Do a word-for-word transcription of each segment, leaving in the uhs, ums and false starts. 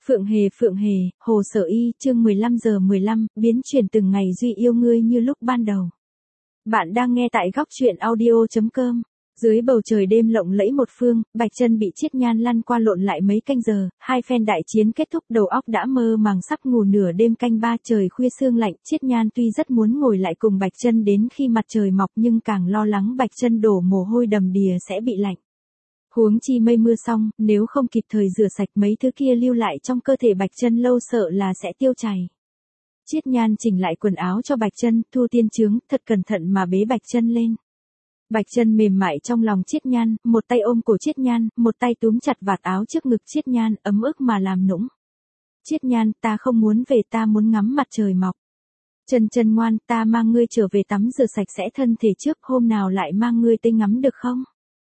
Phượng Hề Phượng Hề, Hồ Sở Y, chương mười lăm giờ mười lăm, biến chuyển từng ngày duy yêu ngươi như lúc ban đầu. Bạn đang nghe tại góc truyện audio chấm com. Dưới bầu trời đêm lộng lẫy một phương, Bạch Chân bị Chiết Nhan lăn qua lộn lại mấy canh giờ, hai phen đại chiến kết thúc đầu óc đã mơ màng sắp ngủ nửa đêm canh ba trời khuya sương lạnh. Chiết Nhan tuy rất muốn ngồi lại cùng Bạch Chân đến khi mặt trời mọc nhưng càng lo lắng Bạch Chân đổ mồ hôi đầm đìa sẽ bị lạnh. Huống chi mây mưa xong, nếu không kịp thời rửa sạch mấy thứ kia lưu lại trong cơ thể Bạch Chân lâu sợ là sẽ tiêu chảy. Chiết Nhan chỉnh lại quần áo cho Bạch Chân, thu tiên chướng, thật cẩn thận mà bế Bạch Chân lên. Bạch Chân mềm mại trong lòng Chiết Nhan, một tay ôm cổ Chiết Nhan, một tay túm chặt vạt áo trước ngực Chiết Nhan, ấm ức mà làm nũng. Chiết Nhan, ta không muốn về, ta muốn ngắm mặt trời mọc. Chân Chân ngoan, ta mang ngươi trở về tắm rửa sạch sẽ thân thể trước, hôm nào lại mang ngươi tới ngắm được không?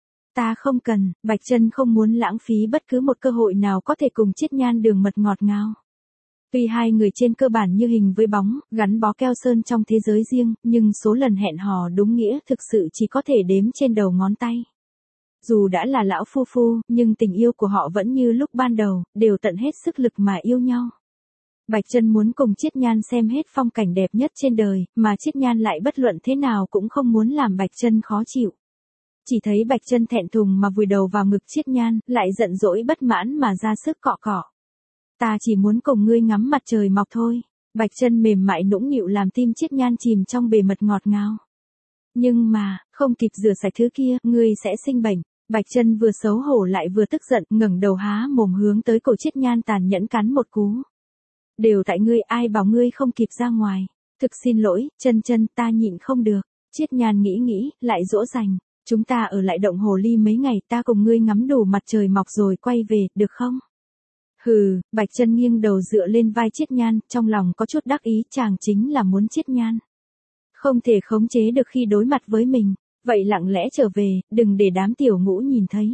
Ta không cần. Bạch Chân không muốn lãng phí bất cứ một cơ hội nào có thể cùng Chiết Nhan đường mật ngọt ngào. Tuy hai người trên cơ bản như hình với bóng, gắn bó keo sơn trong thế giới riêng, nhưng số lần hẹn hò đúng nghĩa thực sự chỉ có thể đếm trên đầu ngón tay. Dù đã là lão phu phu, nhưng tình yêu của họ vẫn như lúc ban đầu, đều tận hết sức lực mà yêu nhau. Bạch Chân muốn cùng Chiết Nhan xem hết phong cảnh đẹp nhất trên đời, mà Chiết Nhan lại bất luận thế nào cũng không muốn làm Bạch Chân khó chịu. Chỉ thấy Bạch Chân thẹn thùng mà vùi đầu vào ngực Chiết Nhan, lại giận dỗi bất mãn mà ra sức cọ cọ. Ta chỉ muốn cùng ngươi ngắm mặt trời mọc thôi. Bạch Chân mềm mại nũng nịu làm tim Chiết Nhan chìm trong bề mật ngọt ngào. Nhưng mà, không kịp rửa sạch thứ kia, ngươi sẽ sinh bệnh. Bạch Chân vừa xấu hổ lại vừa tức giận, ngẩng đầu há mồm hướng tới cổ Chiết Nhan tàn nhẫn cắn một cú. Đều tại ngươi, ai bảo ngươi không kịp ra ngoài. Thực xin lỗi, Chân Chân, ta nhịn không được. Chiết Nhan nghĩ nghĩ, lại dỗ dành. Chúng ta ở lại động hồ ly mấy ngày, ta cùng ngươi ngắm đủ mặt trời mọc rồi quay về, được không? Hừ. Bạch Chân nghiêng đầu dựa lên vai Chiết Nhan, trong lòng có chút đắc ý, chàng chính là muốn Chiết Nhan không thể khống chế được khi đối mặt với mình, vậy lặng lẽ trở về, đừng để đám tiểu ngũ nhìn thấy.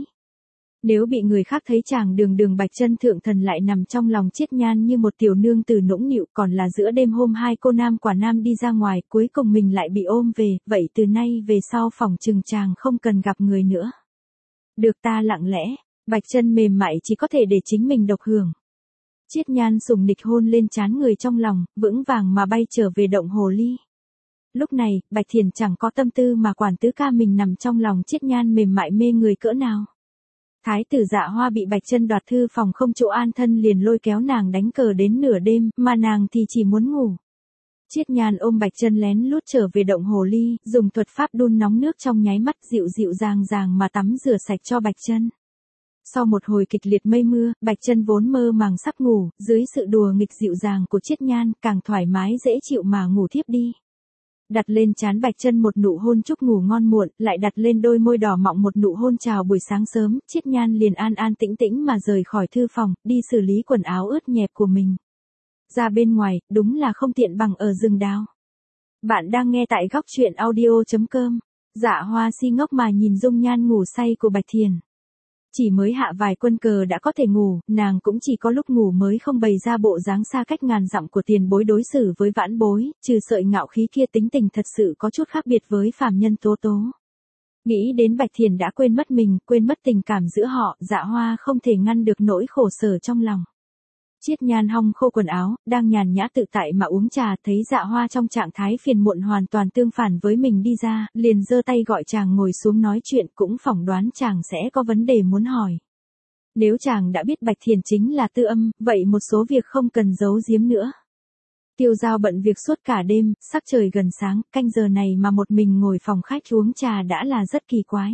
Nếu bị người khác thấy chàng đường đường Bạch Chân thượng thần lại nằm trong lòng Chiết Nhan như một tiểu nương tử nũng nịu, còn là giữa đêm hôm hai cô nam quả nam đi ra ngoài, cuối cùng mình lại bị ôm về, vậy từ nay về sau phỏng chừng chàng không cần gặp người nữa. Được, ta lặng lẽ. Bạch Chân mềm mại chỉ có thể để chính mình độc hưởng. Chiết Nhan sùng nịch hôn lên trán người trong lòng, vững vàng mà bay trở về động hồ ly. Lúc này, Bạch Thiền chẳng có tâm tư mà quản tứ ca mình nằm trong lòng Chiết Nhan mềm mại mê người cỡ nào. Thái tử Dạ Hoa bị Bạch Chân đoạt thư phòng không chỗ an thân liền lôi kéo nàng đánh cờ đến nửa đêm, mà nàng thì chỉ muốn ngủ. Chiết Nhan ôm Bạch Chân lén lút trở về động hồ ly, dùng thuật pháp đun nóng nước trong nháy mắt dịu dịu dàng dàng mà tắm rửa sạch cho Bạch Chân. Sau một hồi kịch liệt mây mưa, Bạch Chân vốn mơ màng sắp ngủ, dưới sự đùa nghịch dịu dàng của Chiết Nhan, càng thoải mái dễ chịu mà ngủ thiếp đi. Đặt lên trán Bạch Chân một nụ hôn chúc ngủ ngon muộn, lại đặt lên đôi môi đỏ mọng một nụ hôn chào buổi sáng sớm, Chiết Nhan liền an an tĩnh tĩnh mà rời khỏi thư phòng, đi xử lý quần áo ướt nhẹp của mình. Ra bên ngoài, đúng là không tiện bằng ở rừng đào. Bạn đang nghe tại góc truyện audio chấm com. Dạ Hoa si ngốc mà nhìn dung nhan ngủ say của Bạch Thiền. Chỉ mới hạ vài quân cờ đã có thể ngủ, nàng cũng chỉ có lúc ngủ mới không bày ra bộ dáng xa cách ngàn dặm của tiền bối đối xử với vãn bối, trừ sợi ngạo khí kia tính tình thật sự có chút khác biệt với phàm nhân tố tố. Nghĩ đến Bạch Thiền đã quên mất mình, quên mất tình cảm giữa họ, Dạ Hoa không thể ngăn được nỗi khổ sở trong lòng. Chiết Nhan hong khô quần áo, đang nhàn nhã tự tại mà uống trà, thấy Dạ Hoa trong trạng thái phiền muộn hoàn toàn tương phản với mình đi ra, liền giơ tay gọi chàng ngồi xuống nói chuyện, cũng phỏng đoán chàng sẽ có vấn đề muốn hỏi. Nếu chàng đã biết Bạch Thiền chính là Tư Âm, vậy một số việc không cần giấu giếm nữa. Tiêu Giao bận việc suốt cả đêm, sắc trời gần sáng, canh giờ này mà một mình ngồi phòng khách uống trà đã là rất kỳ quái.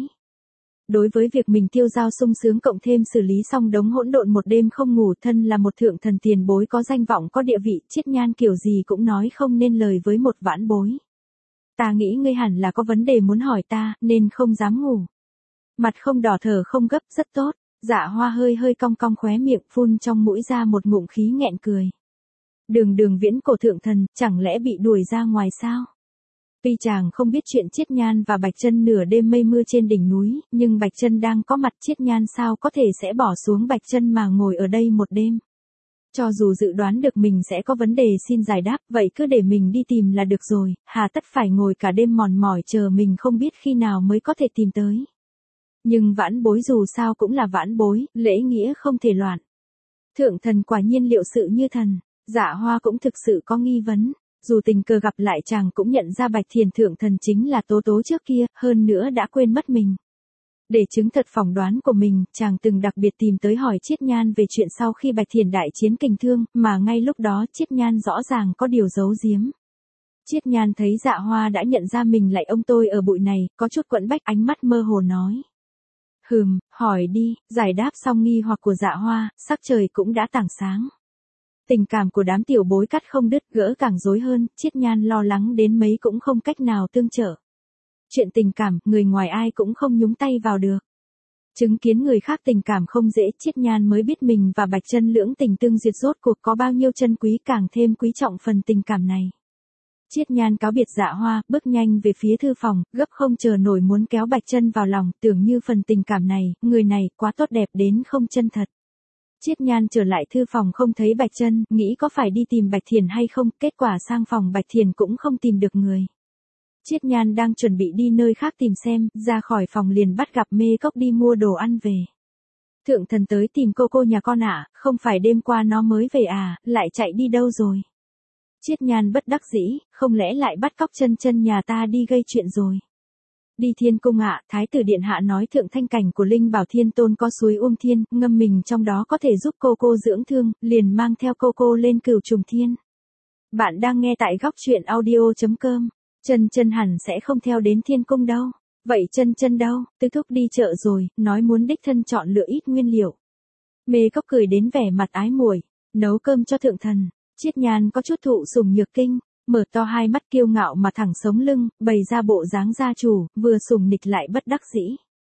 Đối với việc mình Tiêu Giao sung sướng cộng thêm xử lý xong đống hỗn độn một đêm không ngủ, thân là một thượng thần tiền bối có danh vọng có địa vị, Chiết Nhan kiểu gì cũng nói không nên lời với một vãn bối. Ta nghĩ ngươi hẳn là có vấn đề muốn hỏi ta, nên không dám ngủ. Mặt không đỏ thở không gấp, rất tốt. Dạ Hoa hơi hơi cong cong khóe miệng, phun trong mũi ra một ngụm khí nghẹn cười. Đường đường viễn cổ thượng thần, chẳng lẽ bị đuổi ra ngoài sao? Tuy chàng không biết chuyện Chiết Nhan và Bạch Chân nửa đêm mây mưa trên đỉnh núi, nhưng Bạch Chân đang có mặt, Chiết Nhan sao có thể sẽ bỏ xuống Bạch Chân mà ngồi ở đây một đêm. Cho dù dự đoán được mình sẽ có vấn đề xin giải đáp, vậy cứ để mình đi tìm là được rồi, hà tất phải ngồi cả đêm mòn mỏi chờ mình không biết khi nào mới có thể tìm tới. Nhưng vãn bối dù sao cũng là vãn bối, lễ nghĩa không thể loạn. Thượng thần quả nhiên liệu sự như thần, Dạ Hoa cũng thực sự có nghi vấn. Dù tình cờ gặp lại chàng cũng nhận ra Bạch Thiền thượng thần chính là Tố Tố trước kia, hơn nữa đã quên mất mình. Để chứng thật phỏng đoán của mình, chàng từng đặc biệt tìm tới hỏi Chiết Nhan về chuyện sau khi Bạch Thiền đại chiến kình thương, mà ngay lúc đó Chiết Nhan rõ ràng có điều giấu giếm. Chiết Nhan thấy Dạ Hoa đã nhận ra mình lại ông tôi ở bụi này, có chút quẫn bách, ánh mắt mơ hồ nói. Hừm, hỏi đi. Giải đáp xong nghi hoặc của Dạ Hoa, sắc trời cũng đã tảng sáng. Tình cảm của đám tiểu bối cắt không đứt, gỡ càng rối hơn, Chiết Nhan lo lắng đến mấy cũng không cách nào tương trợ. Chuyện tình cảm, người ngoài ai cũng không nhúng tay vào được. Chứng kiến người khác tình cảm không dễ, Chiết Nhan mới biết mình và Bạch Chân lưỡng tình tương duyệt rốt cuộc có bao nhiêu chân quý, càng thêm quý trọng phần tình cảm này. Chiết Nhan cáo biệt Dạ Hoa, bước nhanh về phía thư phòng, gấp không chờ nổi muốn kéo Bạch Chân vào lòng, tưởng như phần tình cảm này, người này quá tốt đẹp đến không chân thật. Chiết Nhan trở lại thư phòng không thấy Bạch Chân, nghĩ có phải đi tìm Bạch Thiền hay không, kết quả sang phòng Bạch Thiền cũng không tìm được người. Chiết Nhan đang chuẩn bị đi nơi khác tìm xem, ra khỏi phòng liền bắt gặp Mê Cốc đi mua đồ ăn về. Thượng thần tới tìm cô cô nhà con ạ, à, không phải đêm qua nó mới về à, lại chạy đi đâu rồi? Chiết Nhan bất đắc dĩ, không lẽ lại bắt cóc Chân Chân nhà ta đi gây chuyện rồi? Đi Thiên Cung ạ, à, Thái tử điện hạ nói thượng thanh cảnh của Linh Bảo Thiên Tôn có suối Uông Thiên, ngâm mình trong đó có thể giúp cô cô dưỡng thương, liền mang theo cô cô lên Cửu Trùng Thiên. Bạn đang nghe tại góc truyện audio chấm com. Chân Chân hẳn sẽ không theo đến Thiên Cung đâu. Vậy Chân Chân đâu? Tứ thúc đi chợ rồi, nói muốn đích thân chọn lựa ít nguyên liệu. Mê Cốc cười đến vẻ mặt ái muội, nấu cơm cho thượng thần. Chiết Nhan có chút thụ sủng nhược kinh, mở to hai mắt kiêu ngạo mà thẳng sống lưng, bày ra bộ dáng gia chủ, vừa sủng nịch lại bất đắc dĩ.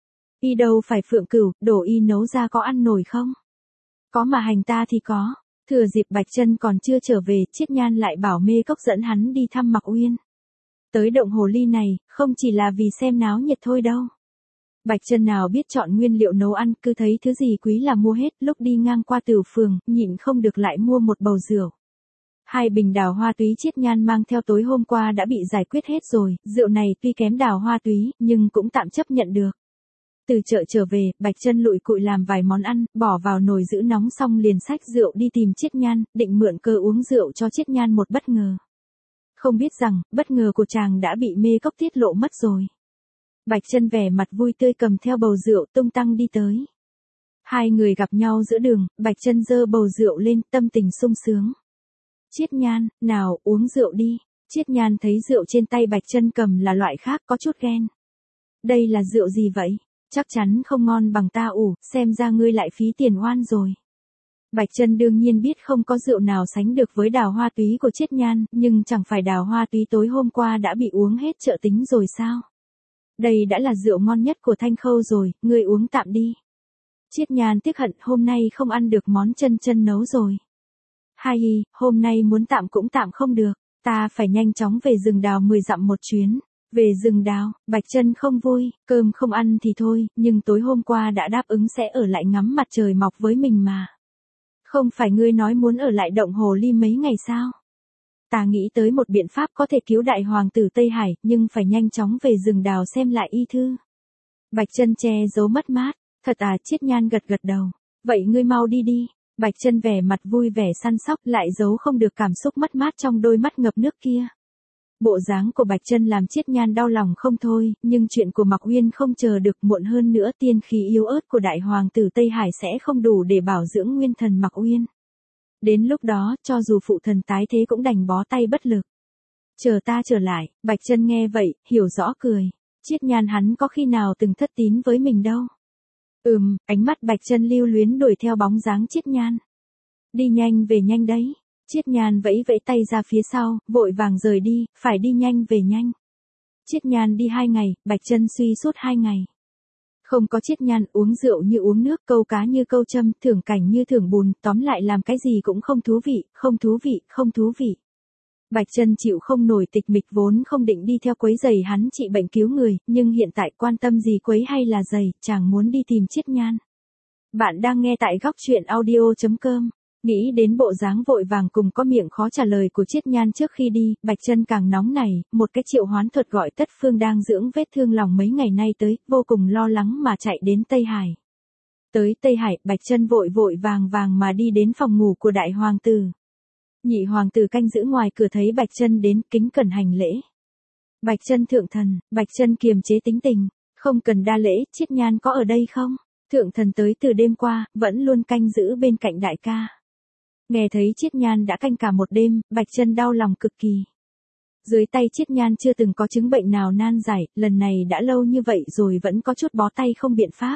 Y đâu phải Phượng Cửu, đồ y nấu ra có ăn nổi không? Có mà hành ta thì có. Thừa dịp Bạch Chân còn chưa trở về, Chiết Nhan lại bảo Mê Cốc dẫn hắn đi thăm Mặc Uyên. Tới động hồ ly này, không chỉ là vì xem náo nhiệt thôi đâu. Bạch Chân nào biết chọn nguyên liệu nấu ăn, cứ thấy thứ gì quý là mua hết, lúc đi ngang qua Tửu Phường, nhịn không được lại mua một bầu rượu. Hai bình đào hoa túy Chiết Nhan mang theo tối hôm qua đã bị giải quyết hết rồi, rượu này tuy kém đào hoa túy, nhưng cũng tạm chấp nhận được. Từ chợ trở về, Bạch Chân lụi cụi làm vài món ăn, bỏ vào nồi giữ nóng xong liền xách rượu đi tìm Chiết Nhan, định mượn cơ uống rượu cho Chiết Nhan một bất ngờ. Không biết rằng, bất ngờ của chàng đã bị Mê Cốc tiết lộ mất rồi. Bạch Chân vẻ mặt vui tươi cầm theo bầu rượu tung tăng đi tới. Hai người gặp nhau giữa đường, Bạch Chân giơ bầu rượu lên, tâm tình sung sướng. Chiết Nhan, nào, uống rượu đi. Chiết Nhan thấy rượu trên tay Bạch Chân cầm là loại khác, có chút ghen. Đây là rượu gì vậy? Chắc chắn không ngon bằng ta ủ, xem ra ngươi lại phí tiền oan rồi. Bạch Chân đương nhiên biết không có rượu nào sánh được với đào hoa túy của Chiết Nhan, nhưng chẳng phải đào hoa túy tối hôm qua đã bị uống hết chợ tính rồi sao? Đây đã là rượu ngon nhất của Thanh Khâu rồi, ngươi uống tạm đi. Chiết Nhan tiếc hận hôm nay không ăn được món Chân Chân nấu rồi. Hai hi, hôm nay muốn tạm cũng tạm không được, ta phải nhanh chóng về rừng đào mười dặm một chuyến. Về rừng đào, Bạch Chân không vui, cơm không ăn thì thôi, nhưng tối hôm qua đã đáp ứng sẽ ở lại ngắm mặt trời mọc với mình mà. Không phải ngươi nói muốn ở lại động hồ ly mấy ngày sao? Ta nghĩ tới một biện pháp có thể cứu đại hoàng tử Tây Hải, nhưng phải nhanh chóng về rừng đào xem lại y thư. Bạch Chân che giấu mất mát, thật à? Chiết Nhan gật gật đầu. Vậy ngươi mau đi đi. Bạch Chân vẻ mặt vui vẻ săn sóc, lại giấu không được cảm xúc mất mát trong đôi mắt ngập nước kia. Bộ dáng của Bạch Chân làm Chiết Nhan đau lòng không thôi, nhưng chuyện của Mặc Uyên không chờ được, muộn hơn nữa tiên khí yếu ớt của đại hoàng tử Tây Hải sẽ không đủ để bảo dưỡng nguyên thần Mặc Uyên. Đến lúc đó, cho dù phụ thần tái thế cũng đành bó tay bất lực. Chờ ta trở lại. Bạch Chân nghe vậy, hiểu rõ cười. Chiết Nhan hắn có khi nào từng thất tín với mình đâu. Ừm, ánh mắt Bạch Chân lưu luyến đuổi theo bóng dáng Chiết Nhan. Đi nhanh về nhanh đấy. Chiết Nhan vẫy vẫy tay ra phía sau, vội vàng rời đi, phải đi nhanh về nhanh. Chiết Nhan đi hai ngày, Bạch Chân suy suốt hai ngày. Không có Chiết Nhan, uống rượu như uống nước, câu cá như câu châm, thưởng cảnh như thưởng bùn, tóm lại làm cái gì cũng không thú vị, không thú vị, không thú vị. Bạch Chân chịu không nổi tịch mịch, vốn không định đi theo quấy giày hắn trị bệnh cứu người, nhưng hiện tại quan tâm gì quấy hay là giày, chàng muốn đi tìm Chiết Nhan. Bạn đang nghe tại góc truyện audio chấm com. Nghĩ đến bộ dáng vội vàng cùng có miệng khó trả lời của Chiết Nhan trước khi đi, Bạch Chân càng nóng nảy, một cái triệu hoán thuật gọi Tất Phương đang dưỡng vết thương lòng mấy ngày nay tới, vô cùng lo lắng mà chạy đến Tây Hải. Tới Tây Hải, Bạch Chân vội vội vàng vàng mà đi đến phòng ngủ của đại hoàng tử. Nhị hoàng tử canh giữ ngoài cửa thấy Bạch Chân đến, kính cẩn hành lễ. Bạch Chân thượng thần, Bạch Chân kiềm chế tính tình, không cần đa lễ, Chiết Nhan có ở đây không? Thượng thần tới từ đêm qua, vẫn luôn canh giữ bên cạnh đại ca. Nghe thấy Chiết Nhan đã canh cả một đêm, Bạch Chân đau lòng cực kỳ. Dưới tay Chiết Nhan chưa từng có chứng bệnh nào nan giải, lần này đã lâu như vậy rồi vẫn có chút bó tay không biện pháp.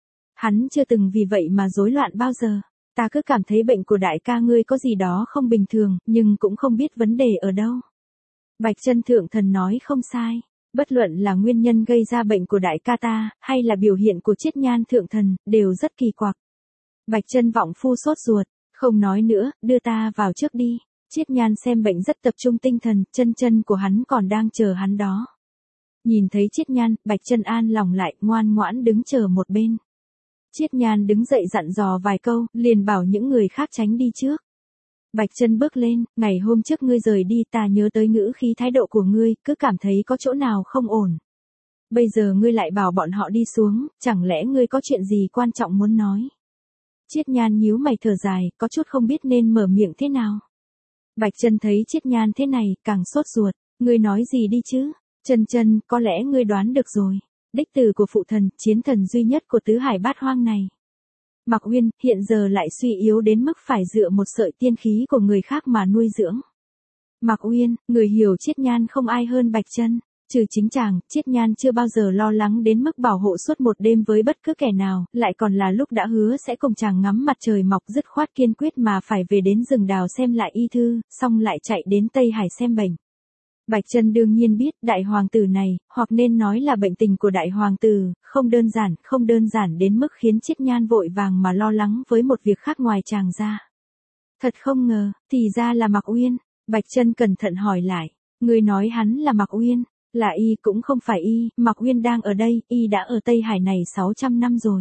Hắn chưa từng vì vậy mà rối loạn bao giờ. Ta cứ cảm thấy bệnh của đại ca ngươi có gì đó không bình thường, nhưng cũng không biết vấn đề ở đâu. Bạch Chân thượng thần nói không sai. Bất luận là nguyên nhân gây ra bệnh của đại ca ta, hay là biểu hiện của Chiết Nhan thượng thần, đều rất kỳ quặc. Bạch Chân vọng phu sốt ruột, không nói nữa, đưa ta vào trước đi. Chiết Nhan xem bệnh rất tập trung tinh thần, chân chân của hắn còn đang chờ hắn đó. Nhìn thấy Chiết Nhan, Bạch Chân an lòng lại, ngoan ngoãn đứng chờ một bên. Chiết Nhan đứng dậy dặn dò vài câu, liền bảo những người khác tránh đi trước. Bạch Chân bước lên, ngày hôm trước ngươi rời đi ta nhớ tới ngữ khí thái độ của ngươi, cứ cảm thấy có chỗ nào không ổn. Bây giờ ngươi lại bảo bọn họ đi xuống, chẳng lẽ ngươi có chuyện gì quan trọng muốn nói? Chiết Nhan nhíu mày thở dài, có chút không biết nên mở miệng thế nào. Bạch Chân thấy Chiết Nhan thế này, càng sốt ruột, ngươi nói gì đi chứ? Chân chân, có lẽ ngươi đoán được rồi. Đích tử của phụ thần, chiến thần duy nhất của tứ hải bát hoang này. Mạc Uyên, hiện giờ lại suy yếu đến mức phải dựa một sợi tiên khí của người khác mà nuôi dưỡng. Mạc Uyên, người hiểu Chiết Nhan không ai hơn Bạch Chân. Trừ chính chàng, Chiết Nhan chưa bao giờ lo lắng đến mức bảo hộ suốt một đêm với bất cứ kẻ nào, lại còn là lúc đã hứa sẽ cùng chàng ngắm mặt trời mọc dứt khoát kiên quyết mà phải về đến rừng đào xem lại y thư, xong lại chạy đến Tây Hải xem bệnh. Bạch Chân đương nhiên biết đại hoàng tử này, hoặc nên nói là bệnh tình của đại hoàng tử, không đơn giản, không đơn giản đến mức khiến Chiết Nhan vội vàng mà lo lắng với một việc khác ngoài chàng ra. Thật không ngờ, thì ra là Mạc Uyên. Bạch Chân cẩn thận hỏi lại, người nói hắn là Mạc Uyên, là y cũng không phải y, Mạc Uyên đang ở đây, y đã ở Tây Hải này sáu trăm năm rồi.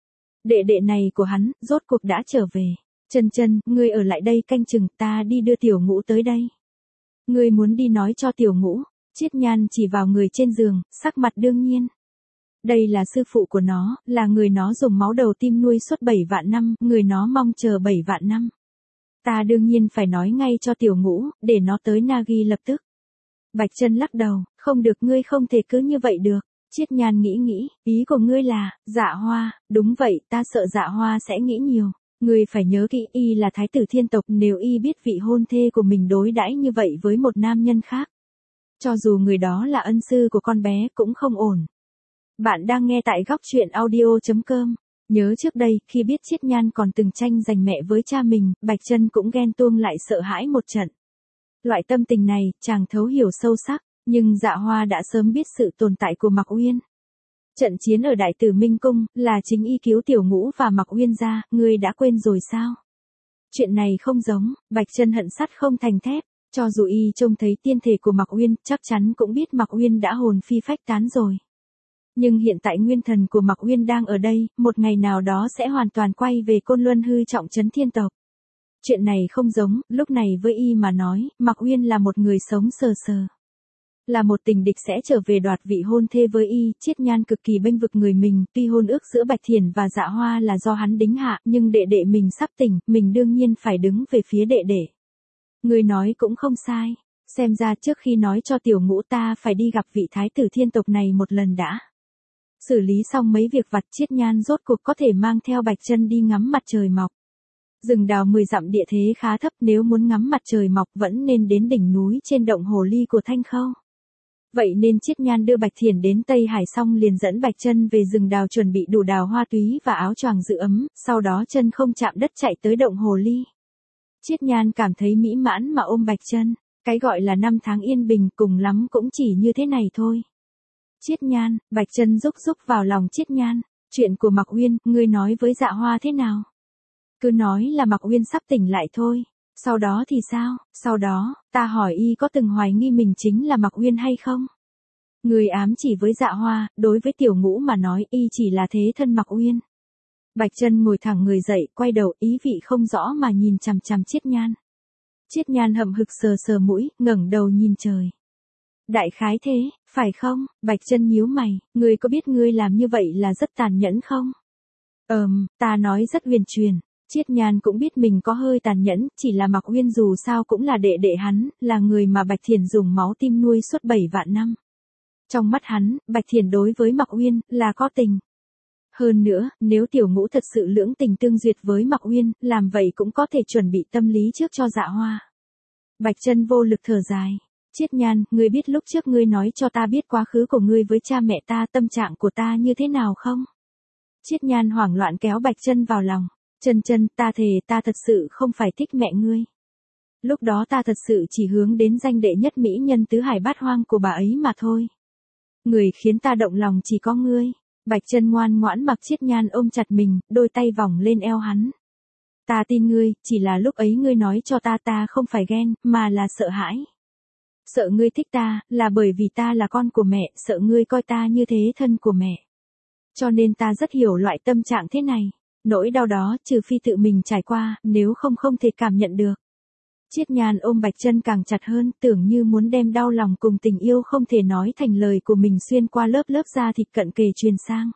Đệ đệ này của hắn, rốt cuộc đã trở về. Chân chân, ngươi ở lại đây canh chừng, ta đi đưa tiểu ngũ tới đây. Ngươi muốn đi nói cho tiểu ngũ? Chiết Nhan chỉ vào người trên giường, sắc mặt đương nhiên. Đây là sư phụ của nó, là người nó dùng máu đầu tim nuôi suốt bảy vạn năm, người nó mong chờ bảy vạn năm. Ta đương nhiên phải nói ngay cho tiểu ngũ, để nó tới Nagi lập tức. Bạch Chân lắc đầu, không được, ngươi không thể cứ như vậy được. Chiết Nhan nghĩ nghĩ, ý của ngươi là, Dạ Hoa, đúng vậy, ta sợ Dạ Hoa sẽ nghĩ nhiều. Ngươi phải nhớ kỹ, y là thái tử thiên tộc, nếu y biết vị hôn thê của mình đối đãi như vậy với một nam nhân khác. Cho dù người đó là ân sư của con bé cũng không ổn. Bạn đang nghe tại góc truyện audio chấm com. Nhớ trước đây, khi biết Chiết Nhan còn từng tranh giành mẹ với cha mình, Bạch Chân cũng ghen tuông lại sợ hãi một trận. Loại tâm tình này, chàng thấu hiểu sâu sắc, nhưng Dạ Hoa đã sớm biết sự tồn tại của Mạc Uyên. Trận chiến ở Đại Tử Minh Cung, là chính y cứu tiểu ngũ và Mạc Uyên ra, ngươi đã quên rồi sao? Chuyện này không giống, Bạch Chân hận sắt không thành thép, cho dù y trông thấy tiên thể của Mạc Uyên, chắc chắn cũng biết Mạc Uyên đã hồn phi phách tán rồi. Nhưng hiện tại nguyên thần của Mạc Uyên đang ở đây, một ngày nào đó sẽ hoàn toàn quay về Côn Luân hư trọng trấn thiên tộc. Chuyện này không giống, lúc này với y mà nói, Mạc Uyên là một người sống sờ sờ. Là một tình địch sẽ trở về đoạt vị hôn thê với y, Chiết Nhan cực kỳ bênh vực người mình, tuy hôn ước giữa Bạch Thiền và Dạ Hoa là do hắn đính hạ, nhưng đệ đệ mình sắp tỉnh, mình đương nhiên phải đứng về phía đệ đệ. Người nói cũng không sai, xem ra trước khi nói cho tiểu ngũ ta phải đi gặp vị thái tử thiên tộc này một lần đã. Xử lý xong mấy việc vặt, Chiết Nhan rốt cuộc có thể mang theo Bạch Chân đi ngắm mặt trời mọc. Rừng đào mười dặm địa thế khá thấp, nếu muốn ngắm mặt trời mọc vẫn nên đến đỉnh núi trên động hồ ly của Thanh Khâu. Vậy nên Chiết Nhan đưa Bạch Thiền đến Tây Hải xong liền dẫn Bạch Chân về rừng đào chuẩn bị đủ đào hoa túy và áo choàng giữ ấm, sau đó chân không chạm đất chạy tới động hồ ly. Chiết Nhan cảm thấy mỹ mãn mà ôm Bạch Chân, cái gọi là năm tháng yên bình cùng lắm cũng chỉ như thế này thôi. Chiết Nhan, Bạch Chân rúc rúc vào lòng Chiết Nhan, chuyện của Mạc Uyên, ngươi nói với Dạ Hoa thế nào? Cứ nói là Mạc Uyên sắp tỉnh lại thôi. Sau đó thì sao? Sau đó, ta hỏi y có từng hoài nghi mình chính là Mạc Uyên hay không? Người ám chỉ với Dạ Hoa, đối với tiểu ngũ mà nói y chỉ là thế thân Mạc Uyên. Bạch Chân ngồi thẳng người dậy, quay đầu ý vị không rõ mà nhìn chằm chằm Chiết Nhan. Chiết Nhan hậm hực sờ sờ mũi, ngẩng đầu nhìn trời. Đại khái thế, phải không? Bạch Chân nhíu mày, ngươi có biết ngươi làm như vậy là rất tàn nhẫn không? Ờm, ta nói rất huyền truyền. Chiết Nhan cũng biết mình có hơi tàn nhẫn, chỉ là Mạc Uyên dù sao cũng là đệ đệ hắn, là người mà Bạch Thiển dùng máu tim nuôi suốt bảy vạn năm. Trong mắt hắn, Bạch Thiển đối với Mạc Uyên là có tình. Hơn nữa, nếu tiểu ngũ thật sự lưỡng tình tương duyệt với Mạc Uyên, làm vậy cũng có thể chuẩn bị tâm lý trước cho Dạ Hoa. Bạch Chân vô lực thở dài. Chiết Nhan, ngươi biết lúc trước ngươi nói cho ta biết quá khứ của ngươi với cha mẹ ta, tâm trạng của ta như thế nào không? Chiết Nhan hoảng loạn kéo Bạch Chân vào lòng. Chân Chân, ta thề ta thật sự không phải thích mẹ ngươi. Lúc đó ta thật sự chỉ hướng đến danh đệ nhất mỹ nhân tứ hải bát hoang của bà ấy mà thôi. Người khiến ta động lòng chỉ có ngươi. Bạch Chân ngoan ngoãn mặc Chiết Nhan ôm chặt mình, đôi tay vòng lên eo hắn. Ta tin ngươi, chỉ là lúc ấy ngươi nói cho ta ta không phải ghen, mà là sợ hãi. Sợ ngươi thích ta, là bởi vì ta là con của mẹ, sợ ngươi coi ta như thế thân của mẹ. Cho nên ta rất hiểu loại tâm trạng thế này. Nỗi đau đó, trừ phi tự mình trải qua, nếu không không thể cảm nhận được. Chiết Nhan ôm Bạch Chân càng chặt hơn, tưởng như muốn đem đau lòng cùng tình yêu không thể nói thành lời của mình xuyên qua lớp lớp da thịt cận kề truyền sang.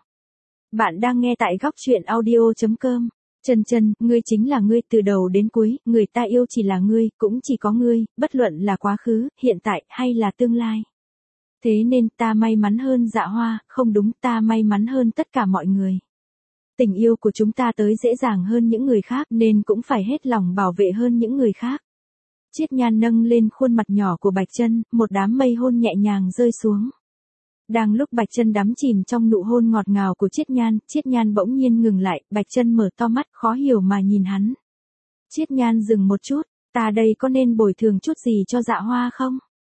Bạn đang nghe tại góc truyện audio chấm com. Chân Chân, ngươi chính là ngươi từ đầu đến cuối, người ta yêu chỉ là ngươi, cũng chỉ có ngươi, bất luận là quá khứ, hiện tại, hay là tương lai. Thế nên ta may mắn hơn Dạ Hoa, không đúng, ta may mắn hơn tất cả mọi người. Tình yêu của chúng ta tới dễ dàng hơn những người khác nên cũng phải hết lòng bảo vệ hơn những người khác. Chiết Nhan nâng lên khuôn mặt nhỏ của Bạch Chân, một đám mây hôn nhẹ nhàng rơi xuống. Đang lúc Bạch Chân đắm chìm trong nụ hôn ngọt ngào của Chiết Nhan, Chiết Nhan bỗng nhiên ngừng lại, Bạch Chân mở to mắt khó hiểu mà nhìn hắn. Chiết Nhan dừng một chút, ta đây có nên bồi thường chút gì cho Dạ Hoa không?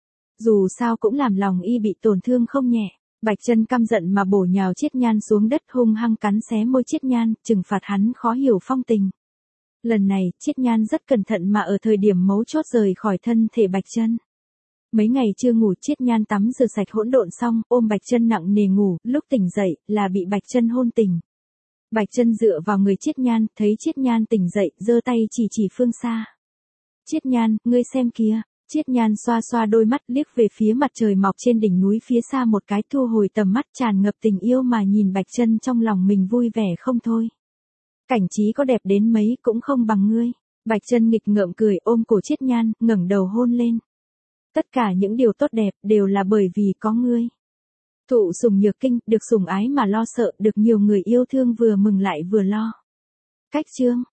Dù sao cũng làm lòng y bị tổn thương không nhẹ. Bạch Chân căm giận mà bổ nhào Chiết Nhan xuống đất, hung hăng cắn xé môi Chiết Nhan, trừng phạt hắn khó hiểu phong tình. Lần này, Chiết Nhan rất cẩn thận mà ở thời điểm mấu chốt rời khỏi thân thể Bạch Chân. Mấy ngày chưa ngủ, Chiết Nhan tắm rửa sạch hỗn độn xong, ôm Bạch Chân nặng nề ngủ, lúc tỉnh dậy, là bị Bạch Chân hôn tỉnh. Bạch Chân dựa vào người Chiết Nhan, thấy Chiết Nhan tỉnh dậy, giơ tay chỉ chỉ phương xa. Chiết Nhan, ngươi xem kìa. Chiết Nhan xoa xoa đôi mắt, liếc về phía mặt trời mọc trên đỉnh núi phía xa một cái, thu hồi tầm mắt, tràn ngập tình yêu mà nhìn Bạch Chân, trong lòng mình vui vẻ không thôi. Cảnh trí có đẹp đến mấy cũng không bằng ngươi. Bạch Chân nghịch ngợm cười, ôm cổ Chiết Nhan, ngẩng đầu hôn lên. Tất cả những điều tốt đẹp đều là bởi vì có ngươi. Thụ sủng nhược kinh, được sủng ái mà lo sợ, được nhiều người yêu thương vừa mừng lại vừa lo. Cách chương